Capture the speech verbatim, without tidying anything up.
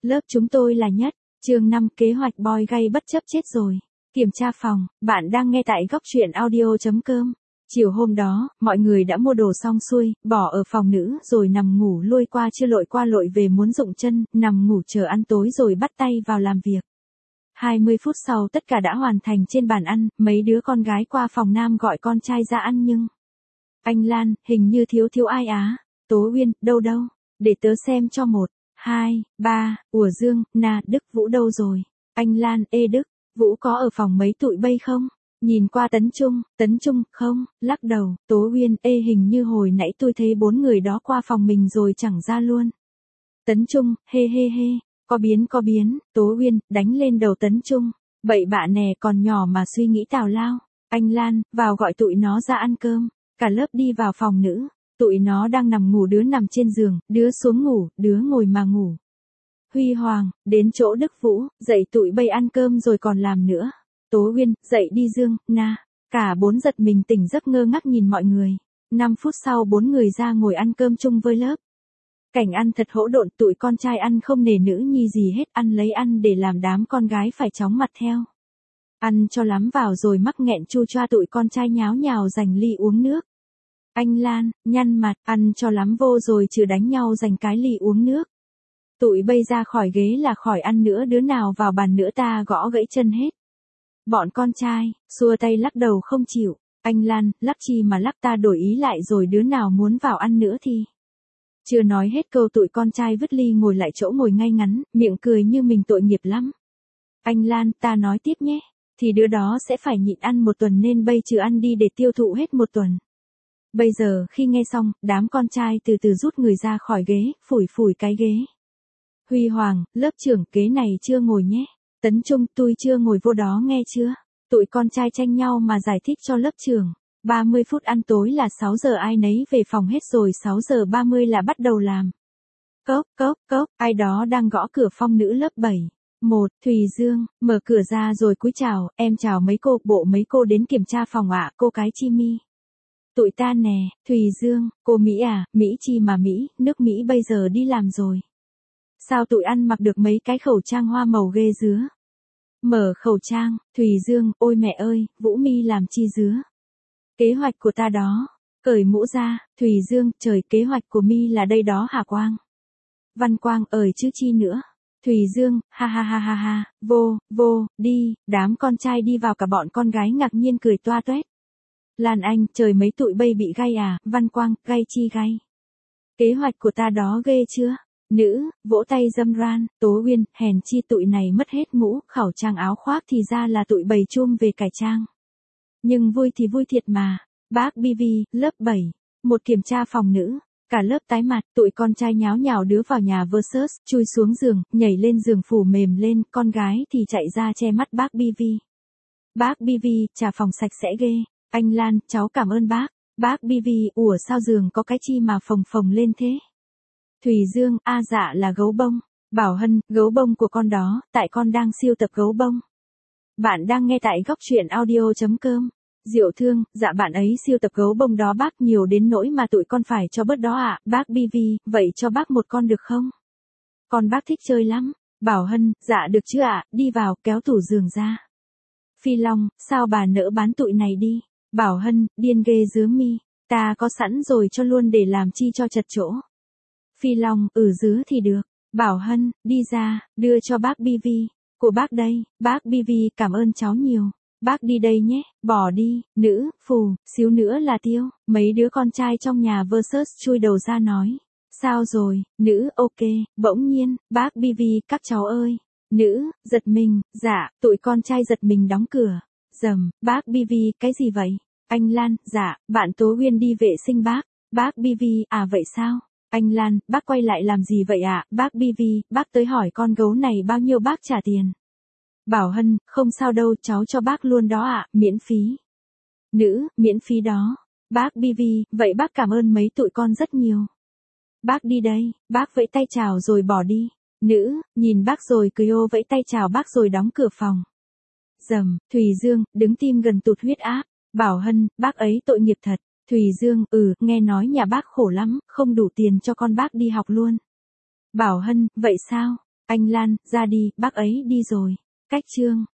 Lớp chúng tôi là nhất. Chương năm kế hoạch boy gay bất chấp chết rồi. Kiểm tra phòng, bạn đang nghe tại góc truyện audio chấm com. Chiều hôm đó, mọi người đã mua đồ xong xuôi, bỏ ở phòng nữ rồi nằm ngủ lôi qua chưa lội qua lội về muốn rụng chân, nằm ngủ chờ ăn tối rồi bắt tay vào làm việc. hai mươi phút sau tất cả đã hoàn thành trên bàn ăn, mấy đứa con gái qua phòng nam gọi con trai ra ăn nhưng... Anh Lan, hình như thiếu thiếu ai á. Tố Uyên, đâu đâu, để tớ xem cho một, hai, ba, Ủa Dương, Na, Đức Vũ đâu rồi? Anh Lan, ê Đức, Vũ có ở phòng mấy tụi bay không? Nhìn qua Tấn Trung, Tấn Trung, không, lắc đầu, Tố Uyên, ê hình như hồi nãy tôi thấy bốn người đó qua phòng mình rồi chẳng ra luôn. Tấn Trung, hê hê hê, có biến có biến, Tố Uyên, đánh lên đầu Tấn Trung, bậy bạ nè còn nhỏ mà suy nghĩ tào lao. Anh Lan, vào gọi tụi nó ra ăn cơm, cả lớp đi vào phòng nữ, tụi nó đang nằm ngủ, đứa nằm trên giường, đứa xuống ngủ, đứa ngồi mà ngủ. Huy Hoàng, đến chỗ Đức Vũ, dậy tụi bay ăn cơm rồi còn làm nữa. Tố Uyên, dậy đi Dương, Na. Cả bốn giật mình tỉnh giấc ngơ ngác nhìn mọi người. năm phút sau bốn người ra ngồi ăn cơm chung với lớp. Cảnh ăn thật hỗn độn, tụi con trai ăn không nể nữ nhi gì hết, ăn lấy ăn để làm đám con gái phải chóng mặt theo. Ăn cho lắm vào rồi mắc nghẹn chu choa, tụi con trai nháo nhào giành ly uống nước. Anh Lan, nhăn mặt, ăn cho lắm vô rồi trừ đánh nhau giành cái ly uống nước. Tụi bay ra khỏi ghế là khỏi ăn nữa, đứa nào vào bàn nữa ta gõ gãy chân hết. Bọn con trai, xua tay lắc đầu không chịu. Anh Lan, lắc chi mà lắc, ta đổi ý lại rồi, đứa nào muốn vào ăn nữa thì. Chưa nói hết câu tụi con trai vứt ly ngồi lại chỗ ngồi ngay ngắn, miệng cười như mình tội nghiệp lắm. Anh Lan, ta nói tiếp nhé, thì đứa đó sẽ phải nhịn ăn một tuần nên bây trừ ăn đi để tiêu thụ hết một tuần. Bây giờ khi nghe xong, đám con trai từ từ rút người ra khỏi ghế, phủi phủi cái ghế. Huy Hoàng, lớp trưởng, ghế này chưa ngồi nhé. Tấn Trung, tôi chưa ngồi vô đó nghe chưa? Tụi con trai tranh nhau mà giải thích cho lớp trưởng. ba mươi phút ăn tối là sáu giờ, ai nấy về phòng hết rồi, sáu giờ ba mươi là bắt đầu làm. Cốc, cốc, cốc, ai đó đang gõ cửa phòng nữ lớp bảy. Một, Thùy Dương, mở cửa ra rồi cúi chào, em chào mấy cô, bộ mấy cô đến kiểm tra phòng ạ, cô cái Chi Mi. Tụi ta nè, Thùy Dương, cô Mỹ à, Mỹ chi mà Mỹ, nước Mỹ bây giờ đi làm rồi. Sao tụi ăn mặc được mấy cái khẩu trang hoa màu ghê dứa? Mở khẩu trang, Thùy Dương, ôi mẹ ơi, Vũ Mi làm chi dứa? Kế hoạch của ta đó. Cởi mũ ra, Thùy Dương, trời, kế hoạch của Mi là đây đó hả Quang? Văn Quang, ơi chứ chi nữa? Thùy Dương, ha ha ha ha ha, vô, vô, đi, đám con trai đi vào, cả bọn con gái ngạc nhiên cười toa toét. Lan Anh, trời mấy tụi bay bị gay à? Văn Quang, gay chi gay? Kế hoạch của ta đó ghê chưa? Nữ, vỗ tay dâm ran. Tố Uyên, hèn chi tụi này mất hết mũ, khẩu trang áo khoác thì ra là tụi bầy chum về cải trang. Nhưng vui thì vui thiệt mà. Bác bê vê, lớp bảy. Một kiểm tra phòng nữ. Cả lớp tái mặt, tụi con trai nháo nhào, đứa vào nhà versus, chui xuống giường, nhảy lên giường phủ mềm lên, con gái thì chạy ra che mắt bác bê vê. Bác bê vê, trà phòng sạch sẽ ghê. Anh Lan, cháu cảm ơn bác. Bác bê vê, ủa sao giường có cái chi mà phồng phồng lên thế? Thùy Dương, a dạ là gấu bông. Bảo Hân, gấu bông của con đó, tại con đang siêu tập gấu bông. Bạn đang nghe tại góc truyện audio chấm com. Diệu Thương, dạ bạn ấy siêu tập gấu bông đó bác, nhiều đến nỗi mà tụi con phải cho bớt đó ạ. Bác bê vê, vậy cho bác một con được không? Con bác thích chơi lắm. Bảo Hân, dạ được chứ ạ, đi vào, kéo tủ giường ra. Phi Long, sao bà nỡ bán tụi này đi? Bảo Hân, điên ghê dứa Mi, ta có sẵn rồi cho luôn để làm chi cho chật chỗ. Phi Long, ừ dứa thì được. Bảo Hân, đi ra, đưa cho bác bê vê. Của bác đây, bác bê vê, cảm ơn cháu nhiều. Bác đi đây nhé, bỏ đi. Nữ, phù, xíu nữa là tiêu. Mấy đứa con trai trong nhà versus chui đầu ra nói. Sao rồi? Nữ, ok. Bỗng nhiên, bác bê vê, các cháu ơi. Nữ, giật mình, dạ, tụi con trai giật mình đóng cửa. Dầm, bác bê vê, cái gì vậy? Anh Lan, dạ, bạn Tố Uyên đi vệ sinh bác. Bác bê vê, à vậy sao? Anh Lan, bác quay lại làm gì vậy ạ? À? Bác bê vê, bác tới hỏi con gấu này bao nhiêu bác trả tiền. Bảo Hân, không sao đâu, cháu cho bác luôn đó ạ, à, miễn phí. Nữ, miễn phí đó. Bác bê vê, vậy bác cảm ơn mấy tụi con rất nhiều. Bác đi đây, bác vẫy tay chào rồi bỏ đi. Nữ, nhìn bác rồi cười ô, vẫy tay chào bác rồi đóng cửa phòng. Dầm, Thùy Dương, đứng tim gần tụt huyết áp. Bảo Hân, bác ấy tội nghiệp thật. Thùy Dương, ừ, nghe nói nhà bác khổ lắm, không đủ tiền cho con bác đi học luôn. Bảo Hân, vậy sao? Anh Lan, ra đi, bác ấy đi rồi. Cách chương.